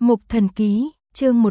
Mục Thần Ký, chương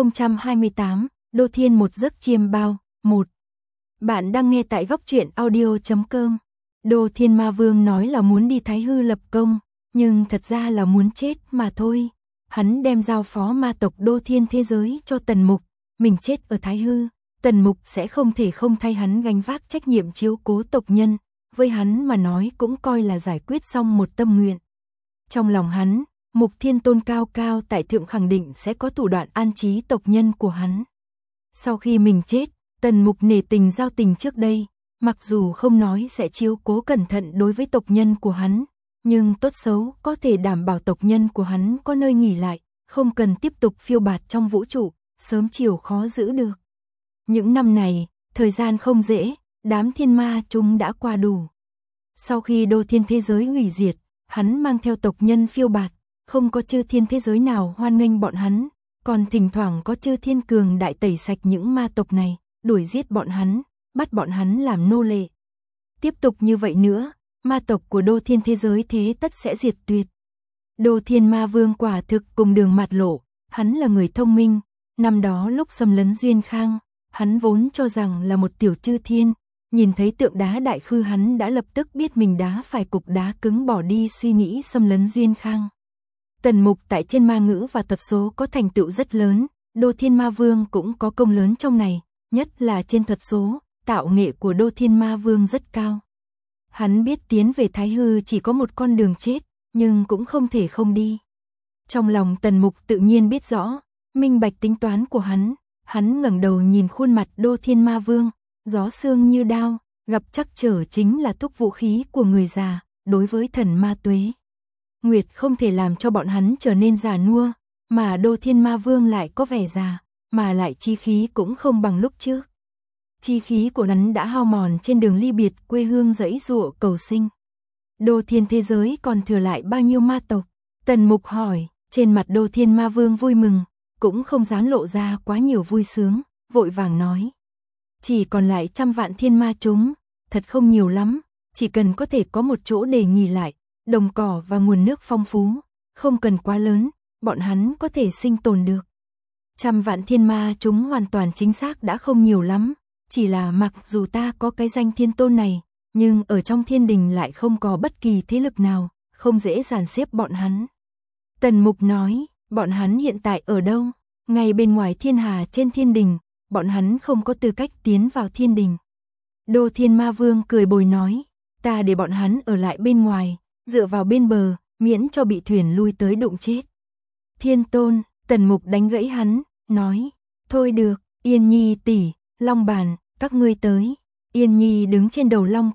1028, Đô Thiên một giấc chiêm bao, 1. Bạn đang nghe tại góc truyện audio.com. Đô Thiên Ma Vương nói là muốn đi Thái Hư lập công, nhưng thật ra là muốn chết mà thôi. Hắn đem giao phó ma tộc Đô Thiên thế giới cho Tần Mục, mình chết ở Thái Hư, Tần Mục sẽ không thể không thay hắn gánh vác trách nhiệm chiếu cố tộc nhân, với hắn mà nói cũng coi là giải quyết xong một tâm nguyện. Trong lòng hắn, Mục Thiên Tôn cao cao tại thượng khẳng định sẽ có thủ đoạn an trí tộc nhân của hắn. Sau khi mình chết, Tần Mục nể tình giao tình trước đây, mặc dù không nói sẽ chiếu cố cẩn thận đối với tộc nhân của hắn, nhưng tốt xấu có thể đảm bảo tộc nhân của hắn có nơi nghỉ lại, không cần tiếp tục phiêu bạt trong vũ trụ, sớm chiều khó giữ được. Những năm này, thời gian không dễ, đám thiên ma chúng đã qua đủ. Sau khi Đô Thiên thế giới hủy diệt, hắn mang theo tộc nhân phiêu bạt, không có chư thiên thế giới nào hoan nghênh bọn hắn, còn thỉnh thoảng có chư thiên cường đại tẩy sạch những ma tộc này, đuổi giết bọn hắn, bắt bọn hắn làm nô lệ. Tiếp tục như vậy nữa, ma tộc của Đô Thiên thế giới thế tất sẽ diệt tuyệt. Đô Thiên Ma Vương quả thực cùng đường mạt lộ, hắn là người thông minh, năm đó lúc xâm lấn Duyên Khang, hắn vốn cho rằng là một tiểu chư thiên, nhìn thấy tượng đá đại khư hắn đã lập tức biết mình đá phải cục đá cứng, bỏ đi suy nghĩ xâm lấn Duyên Khang. Tần Mục tại trên ma ngữ và thuật số có thành tựu rất lớn, Đô Thiên Ma Vương cũng có công lớn trong này, nhất là trên thuật số, tạo nghệ của Đô Thiên Ma Vương rất cao. Hắn biết tiến về Thái Hư chỉ có một con đường chết, nhưng cũng không thể không đi. Trong lòng Tần Mục tự nhiên biết rõ, minh bạch tính toán của hắn ngẩng đầu nhìn khuôn mặt Đô Thiên Ma Vương, gió sương như đao, gặp trắc trở chính là thúc vũ khí của người già, đối với thần ma tuế. Nguyệt không thể làm cho bọn hắn trở nên già nua, mà Đô Thiên Ma Vương lại có vẻ già, mà lại chi khí cũng không bằng lúc trước. Chi khí của hắn đã hao mòn trên đường ly biệt quê hương dãy dụa cầu sinh. Đô Thiên thế giới còn thừa lại bao nhiêu ma tộc? Tần Mục hỏi, trên mặt Đô Thiên Ma Vương vui mừng, cũng không dám lộ ra quá nhiều vui sướng, vội vàng nói. Chỉ còn lại 100 vạn thiên ma chúng, thật không nhiều lắm, chỉ cần có thể có một chỗ để nghỉ lại, đồng cỏ và nguồn nước phong phú, không cần quá lớn, bọn hắn có thể sinh tồn được. 100 vạn thiên ma chúng hoàn toàn chính xác đã không nhiều lắm, chỉ là mặc dù ta có cái danh thiên tôn này, nhưng ở trong thiên đình lại không có bất kỳ thế lực nào, không dễ dàn xếp bọn hắn. Tần Mục nói, bọn hắn hiện tại ở đâu? Ngay bên ngoài thiên hà trên thiên đình, bọn hắn không có tư cách tiến vào thiên đình. Đô Thiên Ma Vương cười bồi nói, ta để bọn hắn ở lại bên ngoài, dựa vào bên bờ, miễn cho bị thuyền lui tới đụng chết. Thiên Tôn, Tần Mục đánh gãy hắn, nói, thôi được, Yên Nhi tỷ, Long Bàn, các ngươi tới. Yên Nhi đứng trên đầu Long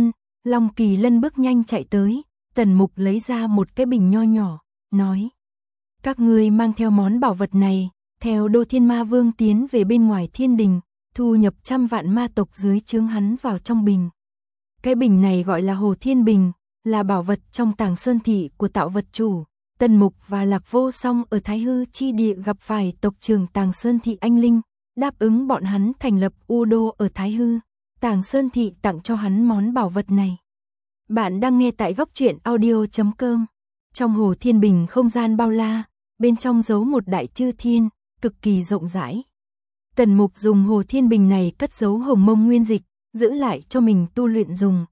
Kỳ Lân bước nhanh chạy tới, Tần Mục lấy ra một cái bình nho nhỏ, nói, các ngươi mang theo món bảo vật này, theo Đô Thiên Ma Vương tiến về bên ngoài thiên đình, thu nhập 100 vạn ma tộc dưới trướng hắn vào trong bình. Cái bình này gọi là Hồ Thiên Bình, là bảo vật trong Tàng Sơn Thị của tạo vật chủ. Tần Mục và Lạc Vô Song ở Thái Hư chi địa gặp phải tộc trưởng Tàng Sơn Thị Anh Linh, đáp ứng bọn hắn thành lập U Đô ở Thái Hư. Tàng Sơn Thị tặng cho hắn món bảo vật này. Bạn đang nghe tại góc truyện audio.com. Trong Hồ Thiên Bình không gian bao la, bên trong giấu một đại chư thiên, cực kỳ rộng rãi. Tần Mục dùng Hồ Thiên Bình này cất giấu hồng mông nguyên dịch, giữ lại cho mình tu luyện dùng.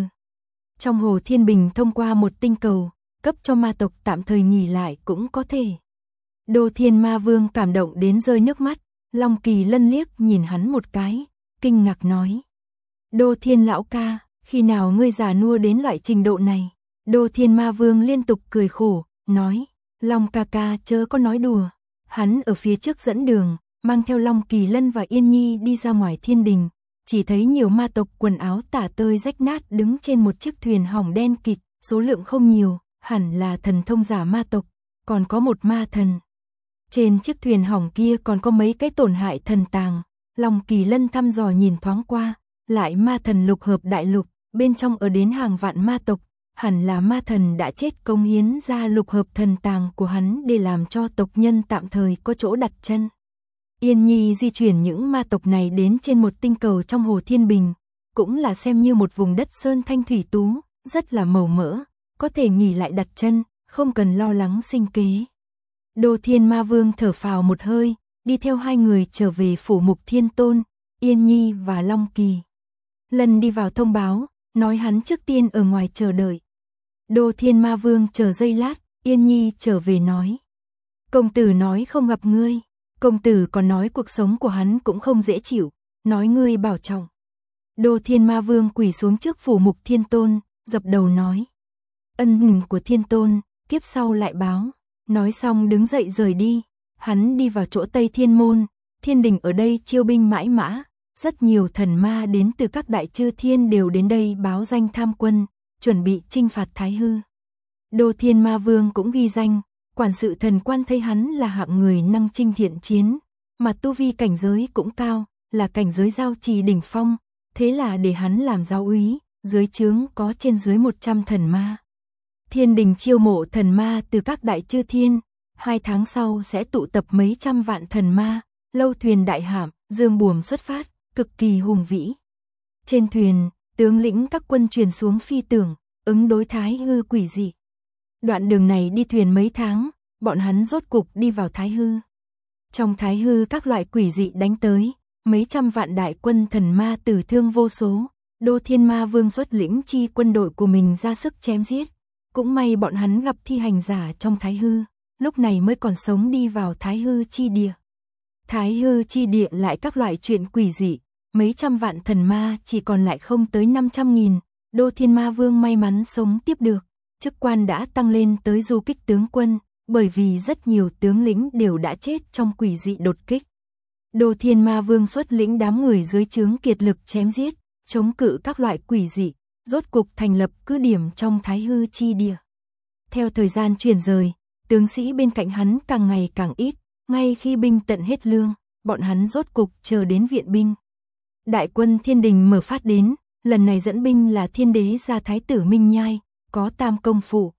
Trong Hồ Thiên Bình thông qua một tinh cầu, cấp cho ma tộc tạm thời nghỉ lại cũng có thể. Đô Thiên Ma Vương cảm động đến rơi nước mắt, Long Kỳ Lân liếc nhìn hắn một cái, kinh ngạc nói. Đô Thiên lão ca, khi nào ngươi già nua đến loại trình độ này? Đô Thiên Ma Vương liên tục cười khổ, nói, Long ca ca chớ có nói đùa. Hắn ở phía trước dẫn đường, mang theo Long Kỳ Lân và Yên Nhi đi ra ngoài thiên đình, chỉ thấy nhiều ma tộc quần áo tả tơi rách nát đứng trên một chiếc thuyền hỏng đen kịt, số lượng không nhiều, hẳn là thần thông giả ma tộc, còn có một ma thần. Trên chiếc thuyền hỏng kia còn có mấy cái tổn hại thần tàng, Long Kỳ Lân thăm dò nhìn thoáng qua, lại ma thần lục hợp đại lục, bên trong ở đến hàng vạn ma tộc, hẳn là ma thần đã chết cống hiến ra lục hợp thần tàng của hắn để làm cho tộc nhân tạm thời có chỗ đặt chân. Yên Nhi di chuyển những ma tộc này đến trên một tinh cầu trong Hồ Thiên Bình, cũng là xem như một vùng đất sơn thanh thủy tú, rất là màu mỡ, có thể nghỉ lại đặt chân, không cần lo lắng sinh kế. Đô Thiên Ma Vương thở phào một hơi, đi theo hai người trở về phủ Mục Thiên Tôn, Yên Nhi và Long Kỳ. Lần đi vào thông báo, nói hắn trước tiên ở ngoài chờ đợi. Đô Thiên Ma Vương chờ giây lát, Yên Nhi trở về nói. Công tử nói không gặp ngươi, công tử còn nói cuộc sống của hắn cũng không dễ chịu, nói ngươi bảo trọng. Đô Thiên Ma Vương quỳ xuống trước phủ Mục Thiên Tôn, dập đầu nói. Ân huỳnh của Thiên Tôn, kiếp sau lại báo. Nói xong đứng dậy rời đi, hắn đi vào chỗ Tây Thiên Môn, thiên đình ở đây chiêu binh mãi mã, rất nhiều thần ma đến từ các đại chư thiên đều đến đây báo danh tham quân, chuẩn bị chinh phạt Thái Hư. Đô Thiên Ma Vương cũng ghi danh, quản sự thần quan thấy hắn là hạng người năng chinh thiện chiến, mà tu vi cảnh giới cũng cao, là cảnh giới giao trì đỉnh phong, thế là để hắn làm giáo úy, dưới trướng có trên dưới 100 thần ma. Thiên đình chiêu mộ thần ma từ các đại chư thiên, 2 tháng sau sẽ tụ tập mấy trăm vạn thần ma, lâu thuyền đại hạm, dương buồm xuất phát, cực kỳ hùng vĩ. Trên thuyền, tướng lĩnh các quân truyền xuống phi tưởng, ứng đối Thái Hư quỷ dị. Đoạn đường này đi thuyền mấy tháng, bọn hắn rốt cục đi vào Thái Hư. Trong Thái Hư các loại quỷ dị đánh tới, mấy trăm vạn đại quân thần ma tử thương vô số, Đô Thiên Ma Vương xuất lĩnh chi quân đội của mình ra sức chém giết. Cũng may bọn hắn gặp thi hành giả trong Thái Hư, lúc này mới còn sống đi vào Thái Hư chi địa. Thái Hư chi địa lại các loại chuyện quỷ dị, mấy trăm vạn thần ma chỉ còn lại không tới 500.000, Đô Thiên Ma Vương may mắn sống tiếp được, chức quan đã tăng lên tới du kích tướng quân, bởi vì rất nhiều tướng lĩnh đều đã chết trong quỷ dị đột kích. Đô Thiên Ma Vương xuất lĩnh đám người dưới trướng kiệt lực chém giết, chống cự các loại quỷ dị, rốt cục thành lập cứ điểm trong Thái Hư chi địa. Theo thời gian chuyển rời, tướng sĩ bên cạnh hắn càng ngày càng ít, ngay khi binh tận hết lương, bọn hắn rốt cục chờ đến viện binh. Đại quân thiên đình mở phát đến, lần này dẫn binh là thiên đế gia thái tử Minh Nhai, có tam công phụ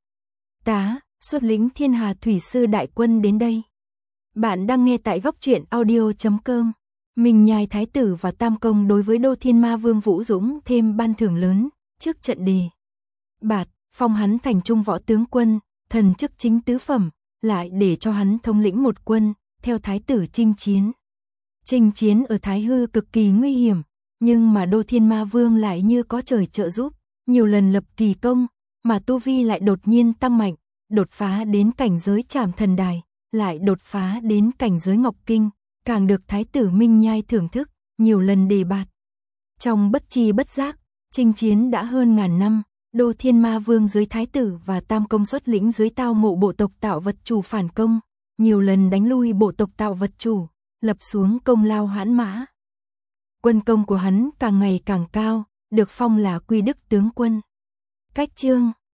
tá, xuất lĩnh thiên hà thủy sư đại quân đến đây. Bạn đang nghe tại góc truyện audio.com. Minh Nhai thái tử và tam công đối với Đô Thiên Ma Vương Vũ Dũng thêm ban thưởng lớn. Trước trận đề bạt, phong hắn thành trung võ tướng quân, thần chức chính tứ phẩm, lại để cho hắn thống lĩnh một quân, theo thái tử chinh chiến. Chinh chiến ở Thái Hư cực kỳ nguy hiểm, nhưng mà Đô Thiên Ma Vương lại như có trời trợ giúp, nhiều lần lập kỳ công, mà tu vi lại đột nhiên tăng mạnh, đột phá đến cảnh giới Trảm Thần Đài, lại đột phá đến cảnh giới Ngọc Kinh, càng được thái tử Minh Nhai thưởng thức, nhiều lần đề bạt. Trong bất chi bất giác, chinh chiến đã hơn ngàn năm, Đô Thiên Ma Vương dưới thái tử và tam công xuất lĩnh dưới tao ngộ bộ tộc Tạo Vật Chủ phản công, nhiều lần đánh lui bộ tộc Tạo Vật Chủ, lập xuống công lao hãn mã. Quân công của hắn càng ngày càng cao, được phong là Quy Đức tướng quân. Cách chương